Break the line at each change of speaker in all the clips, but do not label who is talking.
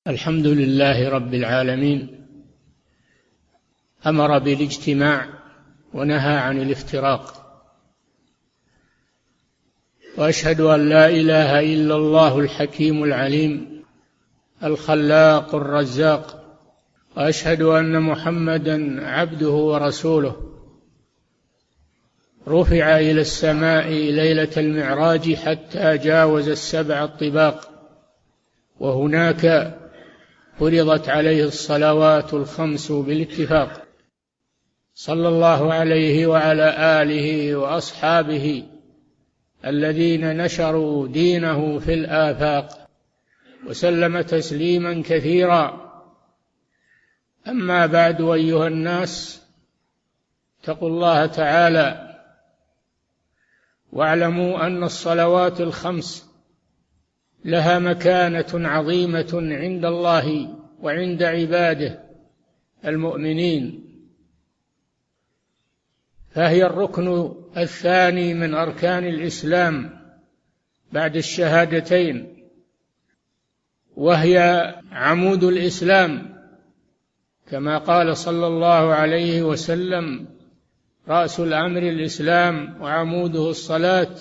الحمد لله رب العالمين، أمر بالاجتماع ونهى عن الافتراق، وأشهد أن لا إله إلا الله الحكيم العليم الخلاق الرزاق، وأشهد أن محمدا عبده ورسوله، رفع إلى السماء ليلة المعراج حتى جاوز السبع الطباق، وهناك فرضت عليه الصلوات الخمس بالاتفاق، صلى الله عليه وعلى آله وأصحابه الذين نشروا دينه في الآفاق، وسلم تسليما كثيرا. أما بعد، أيها الناس، اتقوا الله تعالى واعلموا أن الصلوات الخمس لها مكانة عظيمة عند الله وعند عباده المؤمنين، فهي الركن الثاني من أركان الإسلام بعد الشهادتين، وهي عمود الإسلام، كما قال صلى الله عليه وسلم: رأس الأمر الإسلام وعموده الصلاة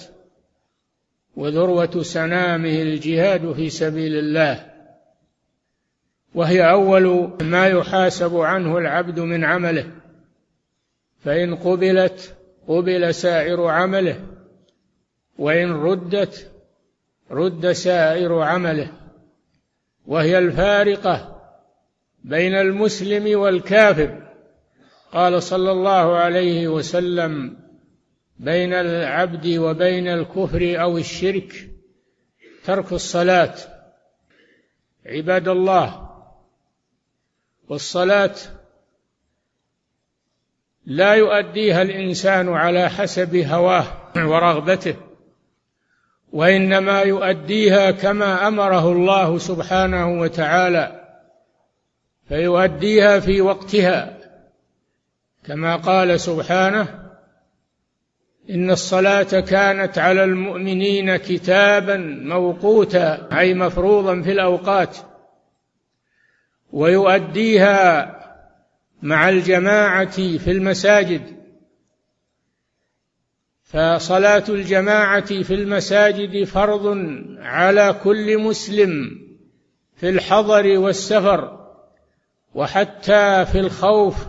وذروة سنامه الجهاد في سبيل الله، وهي أول ما يحاسب عنه العبد من عمله، فإن قبلت قبل سائر عمله، وإن ردت رد سائر عمله، وهي الفارقة بين المسلم والكافر. قال صلى الله عليه وسلم: بين العبد وبين الكفر أو الشرك ترك الصلاة. عباد الله، والصلاة لا يؤديها الإنسان على حسب هواه ورغبته، وإنما يؤديها كما أمره الله سبحانه وتعالى، فيؤديها في وقتها، كما قال سبحانه: إن الصلاة كانت على المؤمنين كتابا موقوتا، أي مفروضا في الأوقات، ويؤديها مع الجماعة في المساجد، فصلاة الجماعة في المساجد فرض على كل مسلم في الحضر والسفر، وحتى في الخوف،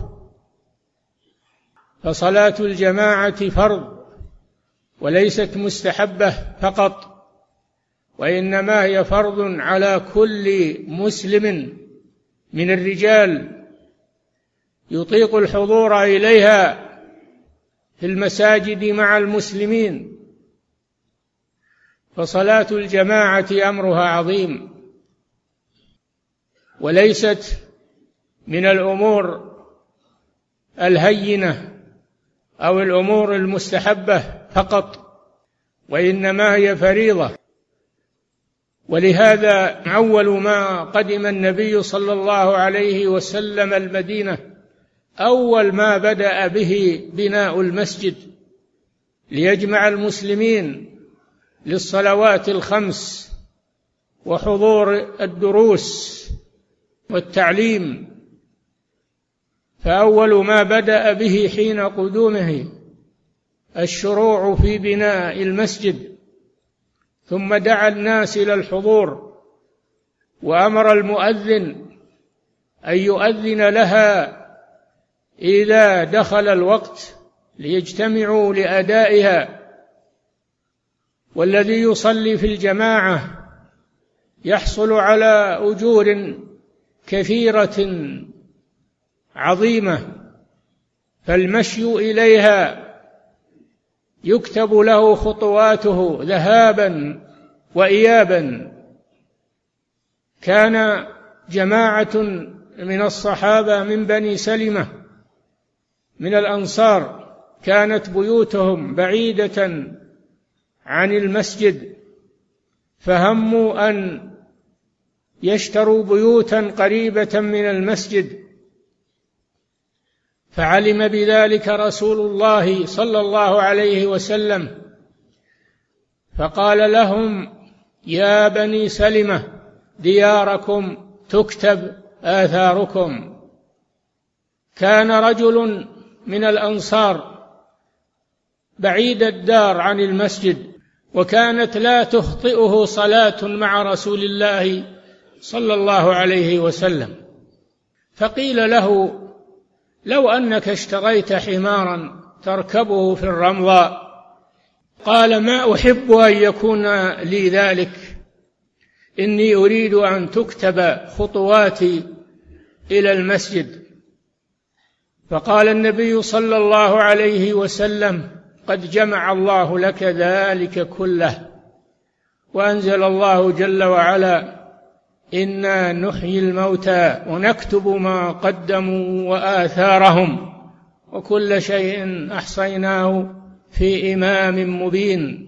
فصلاة الجماعة فرض وليست مستحبة فقط، وإنما هي فرض على كل مسلم من الرجال يطيق الحضور إليها في المساجد مع المسلمين. فصلاة الجماعة أمرها عظيم، وليست من الأمور الهينة أو الأمور المستحبة فقط، وإنما هي فريضة. ولهذا أول ما قدم النبي صلى الله عليه وسلم المدينة، أول ما بدأ به بناء المسجد ليجمع المسلمين للصلوات الخمس وحضور الدروس والتعليم. فأول ما بدأ به حين قدومه الشروع في بناء المسجد، ثم دعا الناس إلى الحضور، وأمر المؤذن أن يؤذن لها إذا دخل الوقت ليجتمعوا لأدائها. والذي يصلي في الجماعة يحصل على أجور كثيرة عظيمة، فالمشي إليها يكتب له خطواته ذهابا وإيابا. كان جماعة من الصحابة من بني سلمة من الأنصار كانت بيوتهم بعيدة عن المسجد، فهموا أن يشتروا بيوتا قريبة من المسجد، فعلم بذلك رسول الله صلى الله عليه وسلم، فقال لهم: يا بني سلمة، دياركم تكتب آثاركم. كان رجل من الأنصار بعيد الدار عن المسجد، وكانت لا تخطئه صلاة مع رسول الله صلى الله عليه وسلم، فقيل له: لو أنك اشتريت حمارا تركبه في الرمضاء. قال: ما أحب أن يكون لي ذلك، إني أريد أن تكتب خطواتي إلى المسجد. فقال النبي صلى الله عليه وسلم: قد جمع الله لك ذلك كله. وأنزل الله جل وعلا: إنا نحيي الموتى ونكتب ما قدموا وآثارهم وكل شيء أحصيناه في إمام مبين.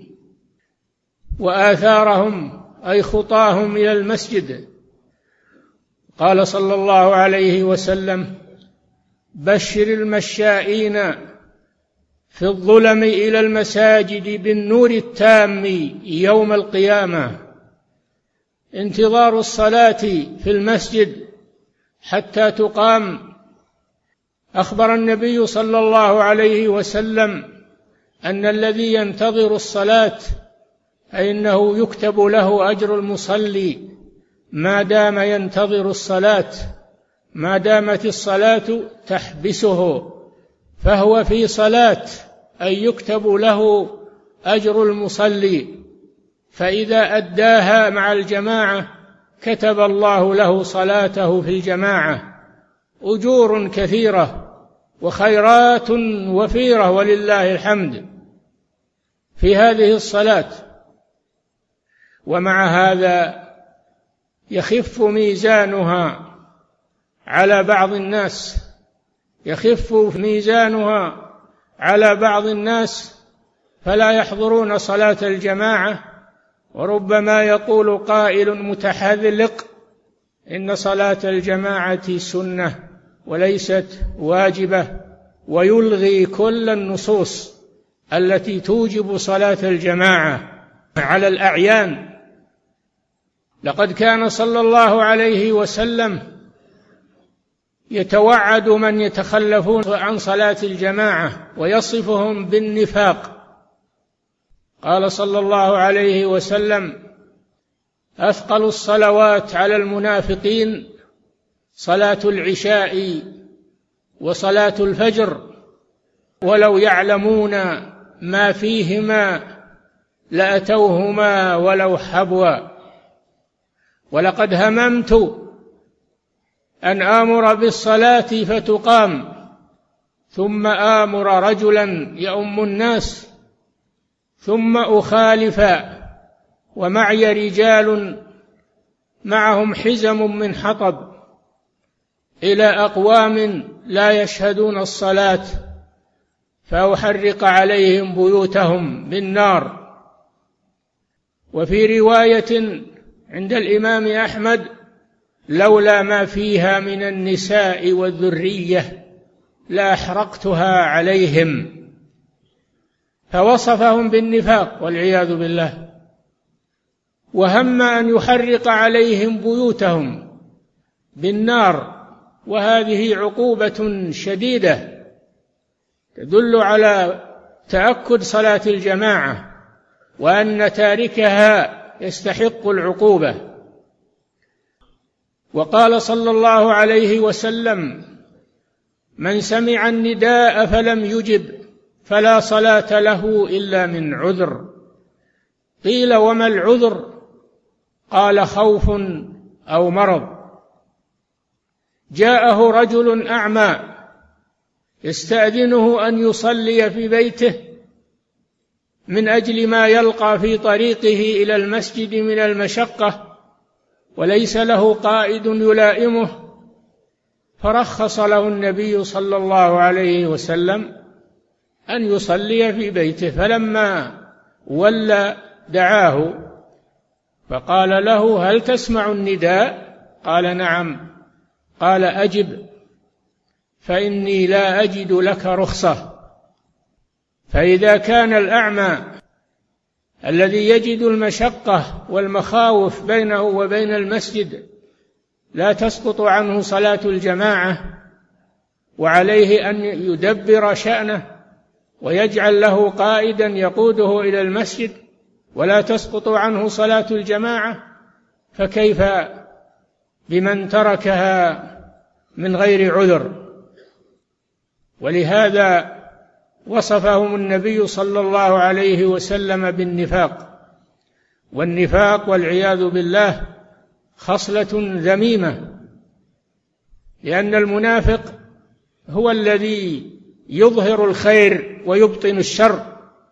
وآثارهم أي خطاهم إلى المسجد. قال صلى الله عليه وسلم: بشر المشائين في الظلم إلى المساجد بالنور التام يوم القيامة. انتظار الصلاة في المسجد حتى تقام. أخبر النبي صلى الله عليه وسلم أن الذي ينتظر الصلاة فإنه يكتب له أجر المصلي ما دام ينتظر الصلاة، ما دامت الصلاة تحبسه فهو في صلاة، أي يكتب له أجر المصلي، فإذا أداها مع الجماعة كتب الله له صلاته في الجماعة، أجور كثيرة وخيرات وفيرة ولله الحمد في هذه الصلاة. ومع هذا يخف ميزانها على بعض الناس، يخف ميزانها على بعض الناس فلا يحضرون صلاة الجماعة. وربما يقول قائل متحذلق: إن صلاة الجماعة سنة وليست واجبة، ويلغي كل النصوص التي توجب صلاة الجماعة على الأعيان. لقد كان صلى الله عليه وسلم يتوعد من يتخلفون عن صلاة الجماعة ويصفهم بالنفاق. قال صلى الله عليه وسلم: أثقل الصلوات على المنافقين صلاة العشاء وصلاة الفجر، ولو يعلمون ما فيهما لأتوهما ولو حبوا. ولقد هممت أن آمر بالصلاة فتقام، ثم آمر رجلا يؤم الناس، ثم أخالف ومعي رجال معهم حزم من حطب إلى أقوام لا يشهدون الصلاة فأحرق عليهم بيوتهم بالنار. وفي رواية عند الإمام أحمد: لولا ما فيها من النساء والذرية لأحرقتها عليهم. فوصفهم بالنفاق والعياذ بالله، وهم أن يحرق عليهم بيوتهم بالنار، وهذه عقوبة شديدة تدل على تأكد صلاة الجماعة وأن تاركها يستحق العقوبة. وقال صلى الله عليه وسلم: من سمع النداء فلم يجب فلا صلاة له إلا من عذر. قيل: وما العذر؟ قال: خوف أو مرض. جاءه رجل أعمى يستأذنه أن يصلي في بيته من أجل ما يلقى في طريقه إلى المسجد من المشقة، وليس له قائد يلائمه، فرخص له النبي صلى الله عليه وسلم أن يصلي في بيته. فلما ولى دعاه فقال له: هل تسمع النداء؟ قال: نعم. قال: أجب، فإني لا أجد لك رخصة. فإذا كان الأعمى الذي يجد المشقة والمخاوف بينه وبين المسجد لا تسقط عنه صلاة الجماعة، وعليه أن يدبر شأنه ويجعل له قائدا يقوده إلى المسجد، ولا تسقط عنه صلاة الجماعة، فكيف بمن تركها من غير عذر؟ ولهذا وصفهم النبي صلى الله عليه وسلم بالنفاق، والنفاق والعياذ بالله خصلة ذميمة، لأن المنافق هو الذي يظهر الخير ويبطن الشر،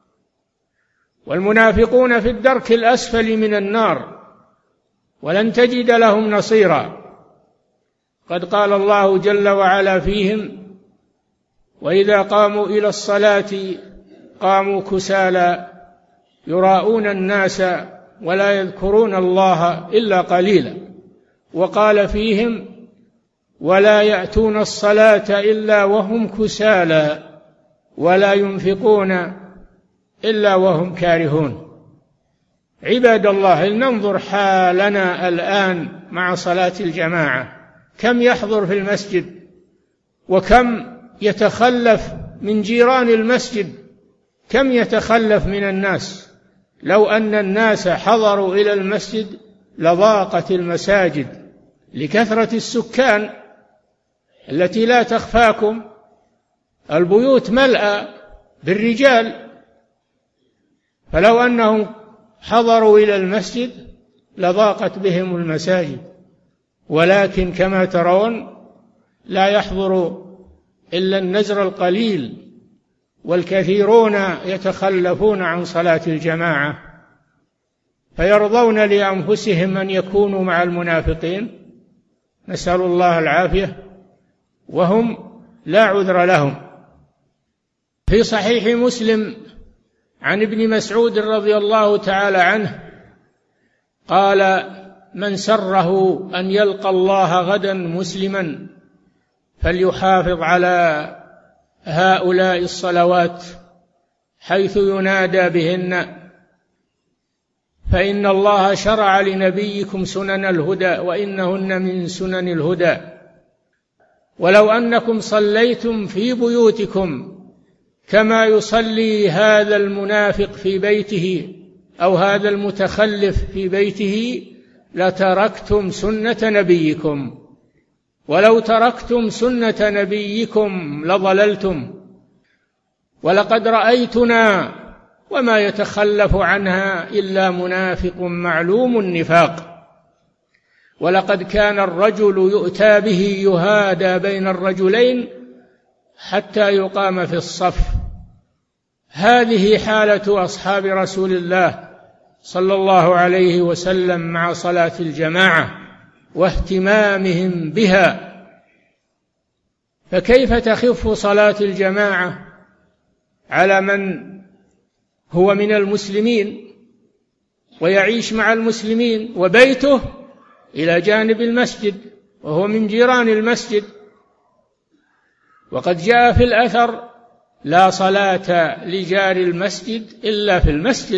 والمنافقون في الدرك الأسفل من النار ولن تجد لهم نصيرا. قد قال الله جل وعلا فيهم: وإذا قاموا إلى الصلاة قاموا كسالى يراءون الناس ولا يذكرون الله إلا قليلا. وقال فيهم: ولا يأتون الصلاة إلا وهم كسالى ولا ينفقون إلا وهم كارهون. عباد الله، لننظر حالنا الآن مع صلاة الجماعة، كم يحضر في المسجد وكم يتخلف من جيران المسجد، كم يتخلف من الناس. لو أن الناس حضروا إلى المسجد لضاقت المساجد لكثرة السكان التي لا تخفاكم، البيوت ملأى بالرجال، فلو أنهم حضروا إلى المسجد لضاقت بهم المساجد، ولكن كما ترون لا يحضر إلا النزر القليل، والكثيرون يتخلفون عن صلاة الجماعة، فيرضون لأنفسهم أن يكونوا مع المنافقين، نسأل الله العافية، وهم لا عذر لهم. في صحيح مسلم عن ابن مسعود رضي الله تعالى عنه قال: من سره أن يلقى الله غدا مسلما فليحافظ على هؤلاء الصلوات حيث ينادى بهن، فإن الله شرع لنبيكم سنن الهدى وإنهن من سنن الهدى. ولو أنكم صليتم في بيوتكم كما يصلي هذا المنافق في بيته أو هذا المتخلف في بيته لتركتم سنة نبيكم، ولو تركتم سنة نبيكم لضللتم. ولقد رأيتنا وما يتخلف عنها إلا منافق معلوم النفاق. ولقد كان الرجل يؤتى به يهادى بين الرجلين حتى يقام في الصف. هذه حالة أصحاب رسول الله صلى الله عليه وسلم مع صلاة الجماعة واهتمامهم بها، فكيف تخف صلاة الجماعة على من هو من المسلمين ويعيش مع المسلمين وبيته إلى جانب المسجد وهو من جيران المسجد؟ وقد جاء في الأثر: لا صلاة لجار المسجد إلا في المسجد.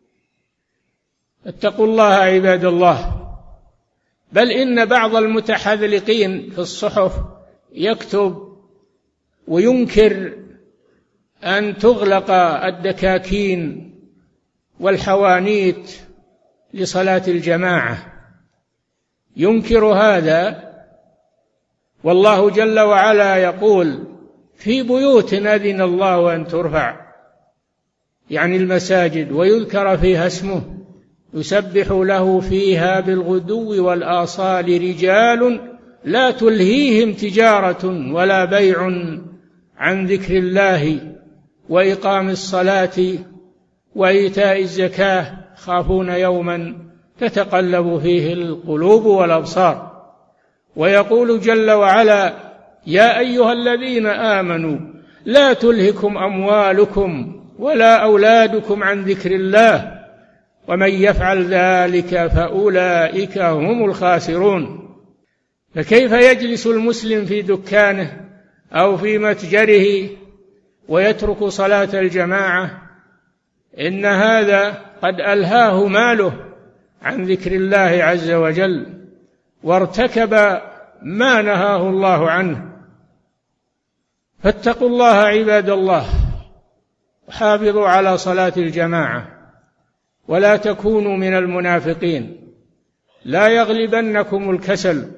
اتقوا الله عباد الله. بل إن بعض المتحذلقين في الصحف يكتب وينكر أن تغلق الدكاكين والحوانيت لصلاة الجماعة، ينكر هذا، والله جل وعلا يقول: في بيوت أذن الله أن ترفع، يعني المساجد، ويذكر فيها اسمه يسبح له فيها بالغدو والآصال رجال لا تلهيهم تجارة ولا بيع عن ذكر الله وإقام الصلاة وإيتاء الزكاة خافون يوما تتقلب فيه القلوب والأبصار. ويقول جل وعلا: يا أيها الذين آمنوا لا تلهكم أموالكم ولا أولادكم عن ذكر الله ومن يفعل ذلك فأولئك هم الخاسرون. فكيف يجلس المسلم في دكانه أو في متجره ويترك صلاة الجماعة؟ إن هذا قد ألهاه ماله عن ذكر الله عز وجل، وارتكب ما نهاه الله عنه. فاتقوا الله عباد الله، وحافظوا على صلاة الجماعة، ولا تكونوا من المنافقين، لا يغلبنكم الكسل.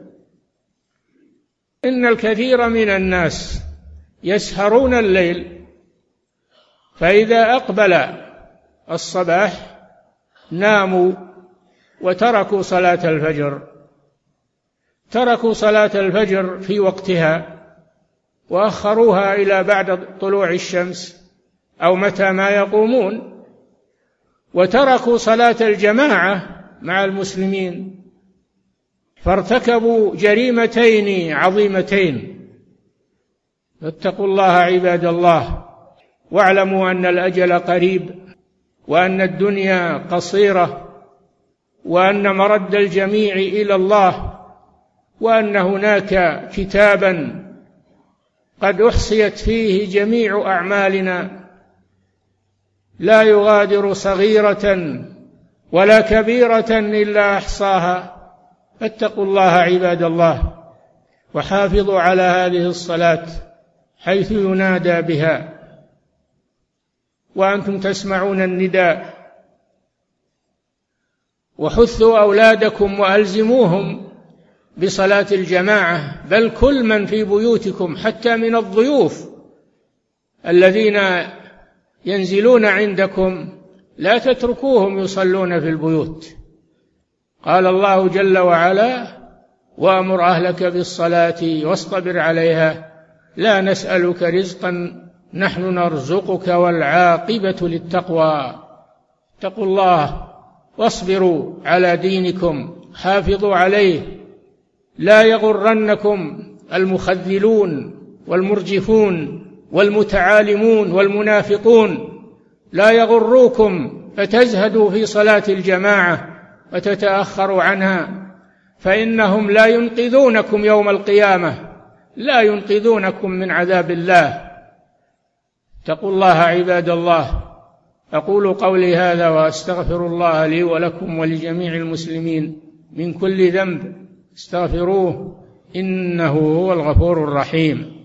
إن الكثير من الناس يسهرون الليل، فإذا أقبل الصباح ناموا وتركوا صلاة الفجر، تركوا صلاة الفجر في وقتها وأخروها إلى بعد طلوع الشمس أو متى ما يقومون، وتركوا صلاة الجماعة مع المسلمين، فارتكبوا جريمتين عظيمتين. فاتقوا الله عباد الله، واعلموا أن الأجل قريب، وأن الدنيا قصيرة، وأن مرد الجميع إلى الله، وأن هناك كتابا قد أحصيت فيه جميع أعمالنا لا يغادر صغيرة ولا كبيرة إلا أحصاها. فاتقوا الله عباد الله، وحافظوا على هذه الصلاة حيث ينادى بها وأنتم تسمعون النداء، وحثوا أولادكم وألزموهم بصلاة الجماعة، بل كل من في بيوتكم حتى من الضيوف الذين ينزلون عندكم لا تتركوهم يصلون في البيوت. قال الله جل وعلا: وأمر أهلك بالصلاة واصطبر عليها لا نسألك رزقا نحن نرزقك والعاقبة للتقوى. اتقوا الله واصبروا على دينكم، حافظوا عليه، لا يغرنكم المخذلون والمرجفون والمتعالمون والمنافقون، لا يغروكم فتزهدوا في صلاة الجماعة وتتأخروا عنها، فإنهم لا ينقذونكم يوم القيامة، لا ينقذونكم من عذاب الله. اتقوا الله عباد الله. أقول قولي هذا وأستغفر الله لي ولكم ولجميع المسلمين من كل ذنب، استغفروه إنه هو الغفور الرحيم.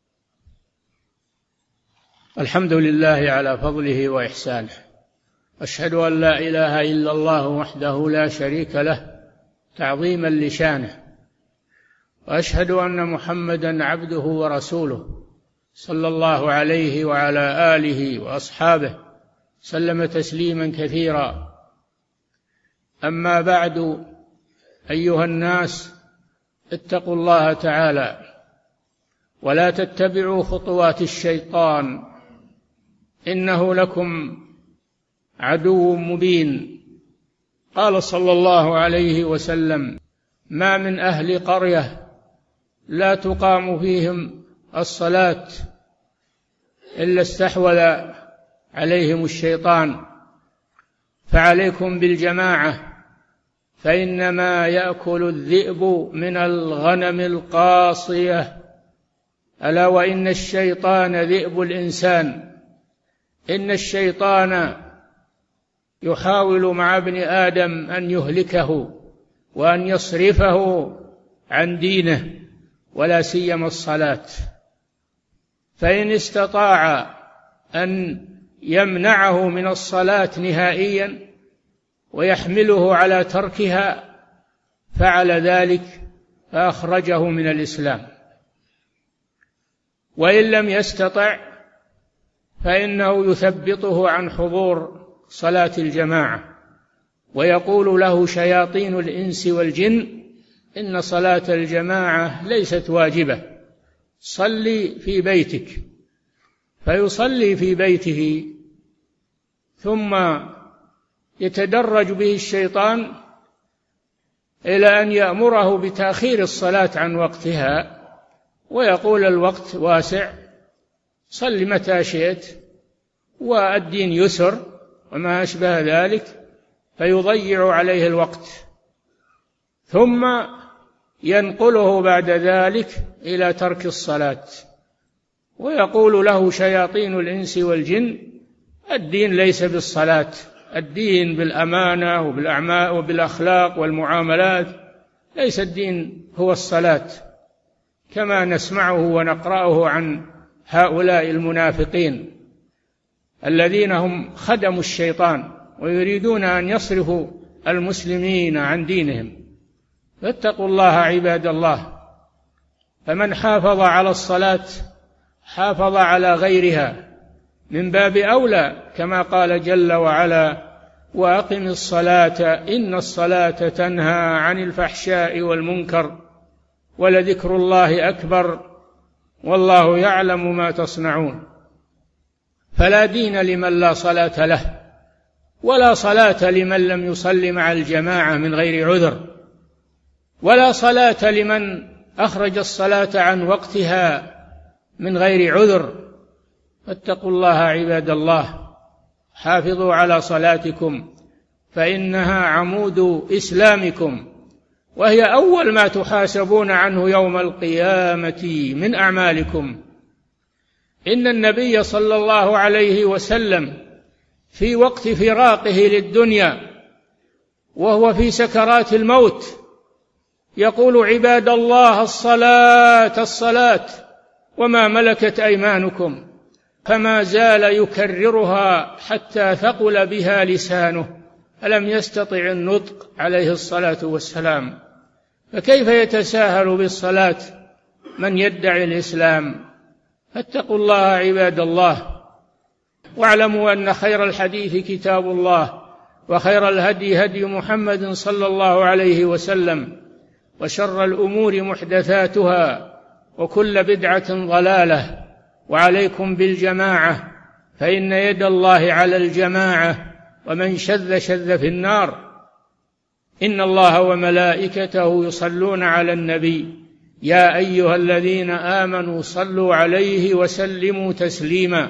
الحمد لله على فضله وإحسانه، أشهد أن لا إله إلا الله وحده لا شريك له تعظيما لشانه، وأشهد أن محمدا عبده ورسوله صلى الله عليه وعلى آله وأصحابه سلم تسليما كثيرا. أما بعد، أيها الناس، اتقوا الله تعالى ولا تتبعوا خطوات الشيطان، إنه لكم عدو مبين. قال صلى الله عليه وسلم: ما من أهل قرية لا تقام فيهم الصلاة إلا استحوذ عليهم الشيطان، فعليكم بالجماعة، فإنما يأكل الذئب من الغنم القاصية، ألا وإن الشيطان ذئب الإنسان. إن الشيطان يحاول مع ابن آدم أن يهلكه وأن يصرفه عن دينه، ولا سيما الصلاة، فإن استطاع أن يمنعه من الصلاة نهائيا ويحمله على تركها فعل ذلك، فأخرجه من الإسلام. وإن لم يستطع فإنه يثبطه عن حضور صلاة الجماعة، ويقول له شياطين الإنس والجن: إن صلاة الجماعة ليست واجبة، صلي في بيتك. فيصلي في بيته، ثم يتدرج به الشيطان إلى أن يأمره بتأخير الصلاة عن وقتها، ويقول: الوقت واسع، صل متى شئت، والدين يسر، وما أشبه ذلك، فيضيع عليه الوقت، ثم ينقله بعد ذلك إلى ترك الصلاة، ويقول له شياطين الإنس والجن: الدين ليس بالصلاة، الدين بالأمانة وبالأعمال وبالأخلاق والمعاملات، ليس الدين هو الصلاة كما نسمعه ونقرأه عن هؤلاء المنافقين الذين هم خدموا الشيطان ويريدون أن يصرفوا المسلمين عن دينهم. فاتقوا الله عباد الله. فمن حافظ على الصلاة حافظ على غيرها من باب أولى، كما قال جل وعلا: وأقم الصلاة إن الصلاة تنهى عن الفحشاء والمنكر ولذكر الله أكبر والله يعلم ما تصنعون. فلا دين لمن لا صلاة له، ولا صلاة لمن لم يصل مع الجماعة من غير عذر، ولا صلاة لمن أخرج الصلاة عن وقتها من غير عذر. فاتقوا الله عباد الله، حافظوا على صلاتكم فإنها عمود إسلامكم، وهي أول ما تحاسبون عنه يوم القيامة من أعمالكم. إن النبي صلى الله عليه وسلم في وقت فراقه للدنيا وهو في سكرات الموت يقول: عباد الله الصلاة الصلاة وما ملكت أيمانكم، فما زال يكررها حتى ثقل بها لسانه فلم يستطع النطق عليه الصلاة والسلام. فكيف يتساهل بالصلاة من يدعي الإسلام؟ فاتقوا الله عباد الله، واعلموا أن خير الحديث كتاب الله، وخير الهدي هدي محمد صلى الله عليه وسلم، وشر الأمور محدثاتها، وكل بدعة ضلالة. وعليكم بالجماعة، فإن يد الله على الجماعة، ومن شذ شذ في النار. إن الله وملائكته يصلون على النبي يا أيها الذين آمنوا صلوا عليه وسلموا تسليما.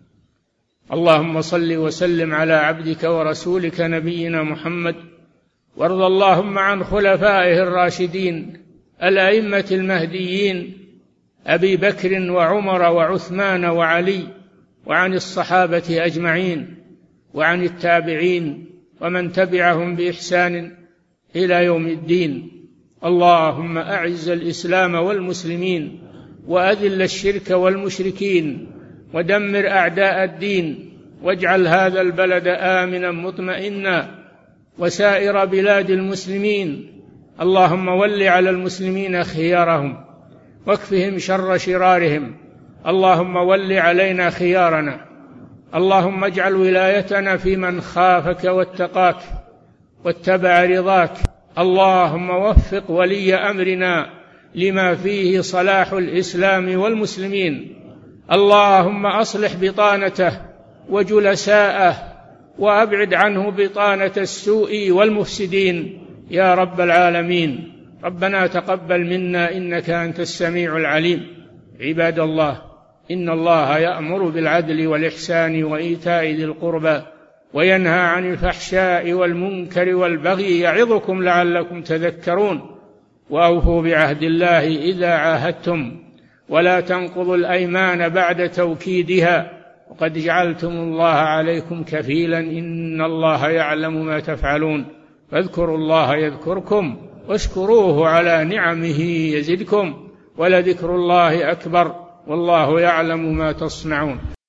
اللهم صل وسلم على عبدك ورسولك نبينا محمد، وارض اللهم عن خلفائه الراشدين الأئمة المهديين أبي بكر وعمر وعثمان وعلي، وعن الصحابة أجمعين، وعن التابعين ومن تبعهم بإحسان إلى يوم الدين. اللهم أعز الإسلام والمسلمين، وأذل الشرك والمشركين، ودمر أعداء الدين، واجعل هذا البلد آمنا مطمئنا وسائر بلاد المسلمين. اللهم ول على المسلمين خيارهم واكفهم شر شرارهم. اللهم ول علينا خيارنا. اللهم اجعل ولايتنا في من خافك واتقاك واتبع رضاك. اللهم وفق ولي أمرنا لما فيه صلاح الإسلام والمسلمين. اللهم أصلح بطانته وجلساءه، وأبعد عنه بطانة السوء والمفسدين يا رب العالمين. ربنا تقبل منا إنك أنت السميع العليم. عباد الله، إن الله يأمر بالعدل والإحسان وإيتاء ذي القربى وينهى عن الفحشاء والمنكر والبغي يعظكم لعلكم تذكرون. وأوفوا بعهد الله إذا عاهدتم، ولا تنقضوا الأيمان بعد توكيدها، وقد جعلتم الله عليكم كفيلا إن الله يعلم ما تفعلون. فاذكروا الله يذكركم واشكروه على نعمه يزدكم، ولذكر الله أكبر والله يعلم ما تصنعون.